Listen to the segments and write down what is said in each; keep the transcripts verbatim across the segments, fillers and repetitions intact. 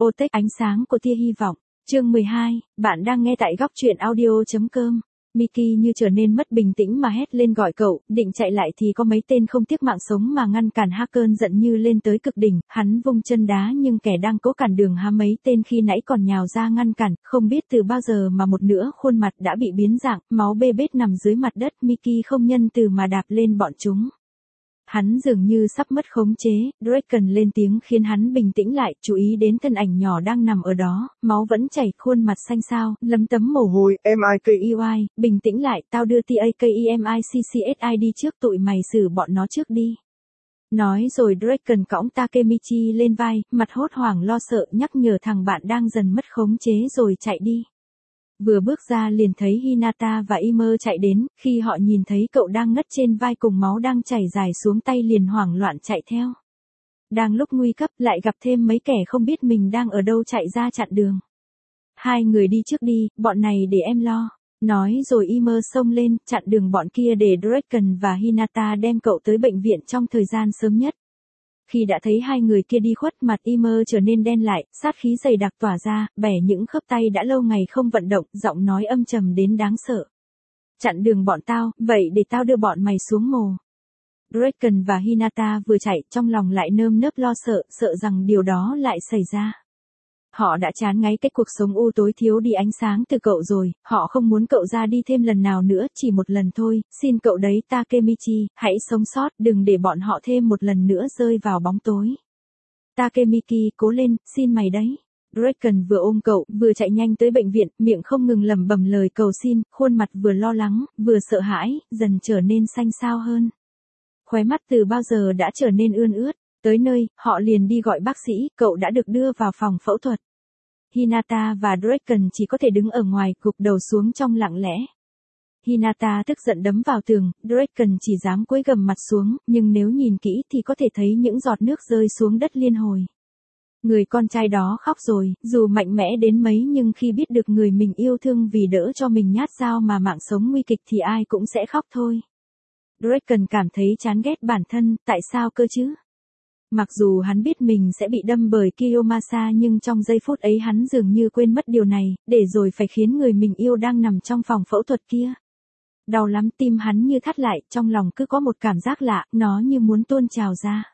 Otech ánh sáng của tia hy vọng. Chương mười hai, bạn đang nghe tại góc truyện audio chấm com. Mickey như trở nên mất bình tĩnh mà hét lên gọi cậu, định chạy lại thì có mấy tên không tiếc mạng sống mà ngăn cản. Hacker giận như lên tới cực đỉnh, hắn vung chân đá nhưng kẻ đang cố cản đường há mấy tên khi nãy còn nhào ra ngăn cản, không biết từ bao giờ mà một nửa khuôn mặt đã bị biến dạng, máu bê bết nằm dưới mặt đất. Mickey không nhân từ mà đạp lên bọn chúng. Hắn dường như sắp mất khống chế, Draken lên tiếng khiến hắn bình tĩnh lại, chú ý đến thân ảnh nhỏ đang nằm ở đó, máu vẫn chảy, khuôn mặt xanh xao, lấm tấm mồ hôi. em i ca e y, bình tĩnh lại, tao đưa Takemichi đi trước, tụi mày xử bọn nó trước đi. Nói rồi Draken cõng Takemichi lên vai, mặt hốt hoảng lo sợ, nhắc nhở thằng bạn đang dần mất khống chế rồi chạy đi. Vừa bước ra liền thấy Hinata và Imer chạy đến, khi họ nhìn thấy cậu đang ngất trên vai cùng máu đang chảy dài xuống tay liền hoảng loạn chạy theo. Đang lúc nguy cấp lại gặp thêm mấy kẻ không biết mình đang ở đâu chạy ra chặn đường. Hai người đi trước đi, bọn này để em lo. Nói rồi Imer xông lên, chặn đường bọn kia để Draken và Hinata đem cậu tới bệnh viện trong thời gian sớm nhất. Khi đã thấy hai người kia đi khuất, mặt Imer trở nên đen lại, sát khí dày đặc tỏa ra, bẻ những khớp tay đã lâu ngày không vận động, giọng nói âm trầm đến đáng sợ. Chặn đường bọn tao, vậy để tao đưa bọn mày xuống mồ. Draken và Hinata vừa chạy, trong lòng lại nơm nớp lo sợ, sợ rằng điều đó lại xảy ra. Họ đã chán ngấy cái cuộc sống u tối thiếu đi ánh sáng từ cậu rồi, họ không muốn cậu ra đi thêm lần nào nữa, chỉ một lần thôi, xin cậu đấy Takemichi, hãy sống sót, đừng để bọn họ thêm một lần nữa rơi vào bóng tối. Takemichi, cố lên, xin mày đấy. Draken vừa ôm cậu, vừa chạy nhanh tới bệnh viện, miệng không ngừng lẩm bẩm lời cầu xin, khuôn mặt vừa lo lắng, vừa sợ hãi, dần trở nên xanh xao hơn. Khóe mắt từ bao giờ đã trở nên ươn ướt. Tới nơi, họ liền đi gọi bác sĩ, cậu đã được đưa vào phòng phẫu thuật. Hinata và Draken chỉ có thể đứng ở ngoài, gục đầu xuống trong lặng lẽ. Hinata tức giận đấm vào tường, Draken chỉ dám cúi gằm mặt xuống, nhưng nếu nhìn kỹ thì có thể thấy những giọt nước rơi xuống đất liên hồi. Người con trai đó khóc rồi, dù mạnh mẽ đến mấy nhưng khi biết được người mình yêu thương vì đỡ cho mình nhát dao mà mạng sống nguy kịch thì ai cũng sẽ khóc thôi. Draken cảm thấy chán ghét bản thân, tại sao cơ chứ? Mặc dù hắn biết mình sẽ bị đâm bởi Kiyomasa nhưng trong giây phút ấy hắn dường như quên mất điều này, để rồi phải khiến người mình yêu đang nằm trong phòng phẫu thuật kia. Đau lắm, tim hắn như thắt lại, trong lòng cứ có một cảm giác lạ, nó như muốn tuôn trào ra.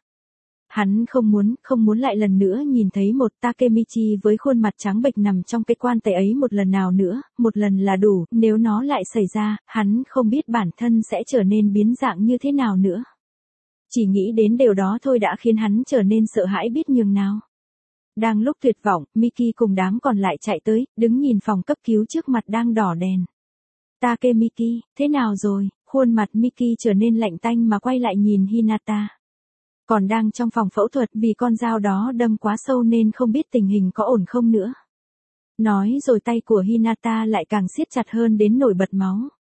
Hắn không muốn, không muốn lại lần nữa nhìn thấy một Takemichi với khuôn mặt trắng bệch nằm trong cái quan tài ấy một lần nào nữa, một lần là đủ, nếu nó lại xảy ra, hắn không biết bản thân sẽ trở nên biến dạng như thế nào nữa. Chỉ nghĩ đến điều đó thôi đã khiến hắn trở nên sợ hãi biết nhường nào. Đang lúc tuyệt vọng, Mickey cùng đám còn lại chạy tới, đứng nhìn phòng cấp cứu trước mặt đang đỏ đèn. Takemichi, thế nào rồi? Khuôn mặt Mickey trở nên lạnh tanh mà quay lại nhìn Hinata. Còn đang trong phòng phẫu thuật vì con dao đó đâm quá sâu nên không biết tình hình có ổn không nữa. Nói rồi tay của Hinata lại càng siết chặt hơn đến nổi bật máu.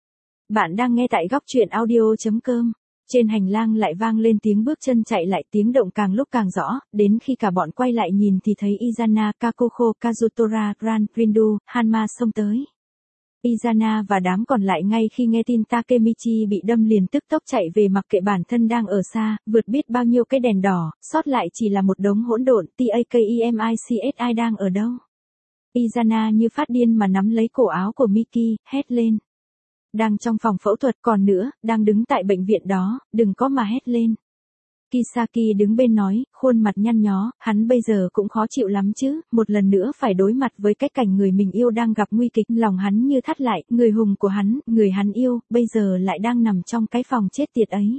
Bạn đang nghe tại góc truyện audio chấm com. Trên hành lang lại vang lên tiếng bước chân chạy lại, tiếng động càng lúc càng rõ, đến khi cả bọn quay lại nhìn thì thấy Izana, Kakoko, Kazutora, Gran, Rindu, Hanma xông tới. Izana và đám còn lại ngay khi nghe tin Takemichi bị đâm liền tức tốc chạy về mặc kệ bản thân đang ở xa, vượt biết bao nhiêu cái đèn đỏ, sót lại chỉ là một đống hỗn độn. Takemichi đang ở đâu? Izana như phát điên mà nắm lấy cổ áo của Mickey, hét lên. Đang trong phòng phẫu thuật, còn nữa, đang đứng tại bệnh viện đó, đừng có mà hét lên. Kisaki đứng bên nói, khuôn mặt nhăn nhó, hắn bây giờ cũng khó chịu lắm chứ, một lần nữa phải đối mặt với cái cảnh người mình yêu đang gặp nguy kịch, lòng hắn như thắt lại, người hùng của hắn, người hắn yêu, bây giờ lại đang nằm trong cái phòng chết tiệt ấy.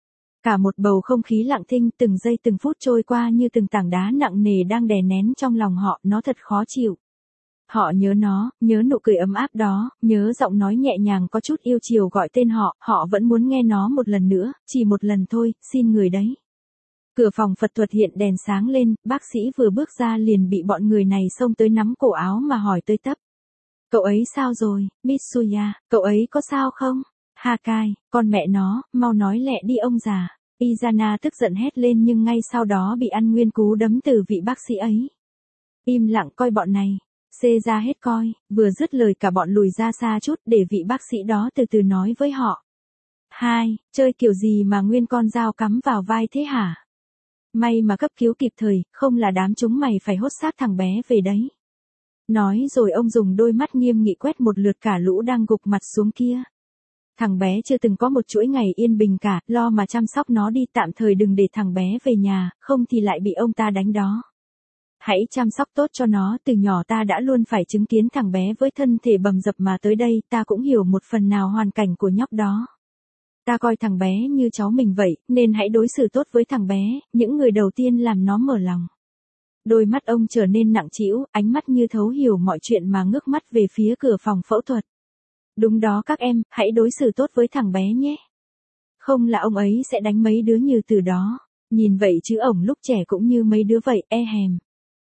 Cả một bầu không khí lặng thinh, từng giây từng phút trôi qua như từng tảng đá nặng nề đang đè nén trong lòng họ, nó thật khó chịu. Họ nhớ nó, nhớ nụ cười ấm áp đó, nhớ giọng nói nhẹ nhàng có chút yêu chiều gọi tên họ, họ vẫn muốn nghe nó một lần nữa, chỉ một lần thôi, xin người đấy. Cửa phòng phẫu thuật hiện đèn sáng lên, bác sĩ vừa bước ra liền bị bọn người này xông tới nắm cổ áo mà hỏi tới tấp. Cậu ấy sao rồi, Mitsuya, cậu ấy có sao không? Hakai, con mẹ nó, mau nói lẹ đi ông già. Izana tức giận hét lên nhưng ngay sau đó bị ăn nguyên cú đấm từ vị bác sĩ ấy. Im lặng coi bọn này. Xê ra hết coi, vừa dứt lời cả bọn lùi ra xa chút để vị bác sĩ đó từ từ nói với họ. Hai, chơi kiểu gì mà nguyên con dao cắm vào vai thế hả? may mà cấp cứu kịp thời, không là đám chúng mày phải hốt xác thằng bé về đấy. Nói rồi ông dùng đôi mắt nghiêm nghị quét một lượt cả lũ đang gục mặt xuống kia. Thằng bé chưa từng có một chuỗi ngày yên bình cả, lo mà chăm sóc nó đi, tạm thời đừng để thằng bé về nhà, không thì lại bị ông ta đánh đó. Hãy chăm sóc tốt cho nó, từ nhỏ ta đã luôn phải chứng kiến thằng bé với thân thể bầm dập mà tới đây, ta cũng hiểu một phần nào hoàn cảnh của nhóc đó. Ta coi thằng bé như cháu mình vậy, nên hãy đối xử tốt với thằng bé, những người đầu tiên làm nó mở lòng. Đôi mắt ông trở nên nặng trĩu, ánh mắt như thấu hiểu mọi chuyện mà ngước mắt về phía cửa phòng phẫu thuật. Đúng đó các em, hãy đối xử tốt với thằng bé nhé. Không là ông ấy sẽ đánh mấy đứa như từ đó. Nhìn vậy chứ ổng lúc trẻ cũng như mấy đứa vậy, e hèm.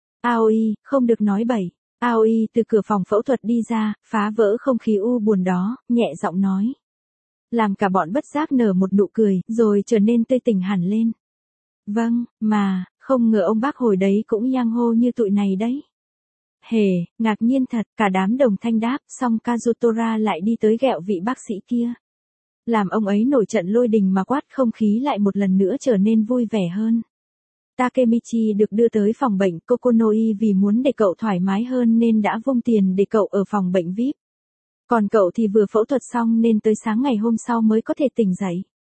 Aoi, không được nói bậy. Aoi từ cửa phòng phẫu thuật đi ra, phá vỡ không khí u buồn đó, nhẹ giọng nói. Làm cả bọn bất giác nở một nụ cười, rồi trở nên tươi tỉnh hẳn lên. Vâng, mà, không ngờ ông bác hồi đấy cũng yang hô như tụi này đấy. Hề, ngạc nhiên thật, cả đám đồng thanh đáp, xong Kazutora lại đi tới ghẹo vị bác sĩ kia. Làm ông ấy nổi trận lôi đình mà quát, không khí lại một lần nữa trở nên vui vẻ hơn. Takemichi được đưa tới phòng bệnh Kokonoi vì muốn để cậu thoải mái hơn nên đã vung tiền để cậu ở phòng bệnh vi ai pi. Còn cậu thì vừa phẫu thuật xong nên tới sáng ngày hôm sau mới có thể tỉnh dậy.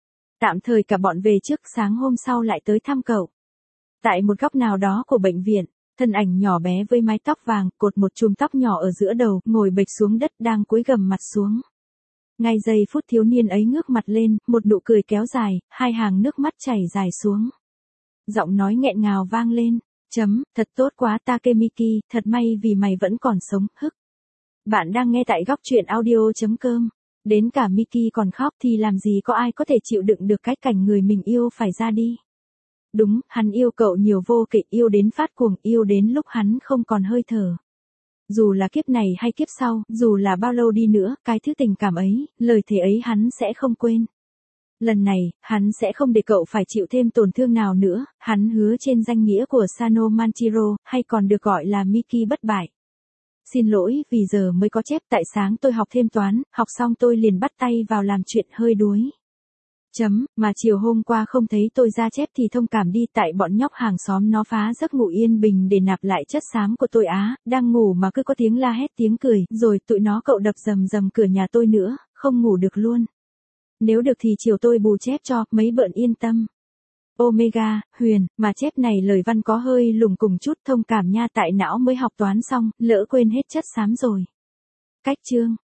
Tạm thời cả bọn về trước, sáng hôm sau lại tới thăm cậu. Tại một góc nào đó của bệnh viện, thân ảnh nhỏ bé với mái tóc vàng, cột một chùm tóc nhỏ ở giữa đầu, ngồi bệt xuống đất đang cúi gằm mặt xuống. Ngay giây phút thiếu niên ấy ngước mặt lên, một nụ cười kéo dài, hai hàng nước mắt chảy dài xuống. Giọng nói nghẹn ngào vang lên, chấm, thật tốt quá Takemiki, thật may vì mày vẫn còn sống, hức. Bạn đang nghe tại góc truyện audio.com. Đến cả Miki còn khóc thì làm gì có ai có thể chịu đựng được cái cảnh người mình yêu phải ra đi. Đúng, hắn yêu cậu nhiều vô kể, yêu đến phát cuồng, yêu đến lúc hắn không còn hơi thở. Dù là kiếp này hay kiếp sau, dù là bao lâu đi nữa, cái thứ tình cảm ấy, lời thề ấy hắn sẽ không quên. Lần này, hắn sẽ không để cậu phải chịu thêm tổn thương nào nữa, hắn hứa trên danh nghĩa của Sano Manchiro, hay còn được gọi là Miki bất bại. Xin lỗi vì giờ mới có chép, tại sáng tôi học thêm toán, học xong tôi liền bắt tay vào làm chuyện hơi đuối. Chấm, mà chiều hôm qua không thấy tôi ra chép thì thông cảm đi, tại bọn nhóc hàng xóm nó phá giấc ngủ yên bình để nạp lại chất xám của tôi á, đang ngủ mà cứ có tiếng la hét tiếng cười, rồi tụi nó cậu đập rầm rầm cửa nhà tôi nữa, không ngủ được luôn. Nếu được thì chiều tôi bù chép cho, mấy bợn yên tâm. Omega, Huyền, mà chép này lời văn có hơi lùng cùng chút, thông cảm nha, tại não mới học toán xong, lỡ quên hết chất xám rồi. Cách chương.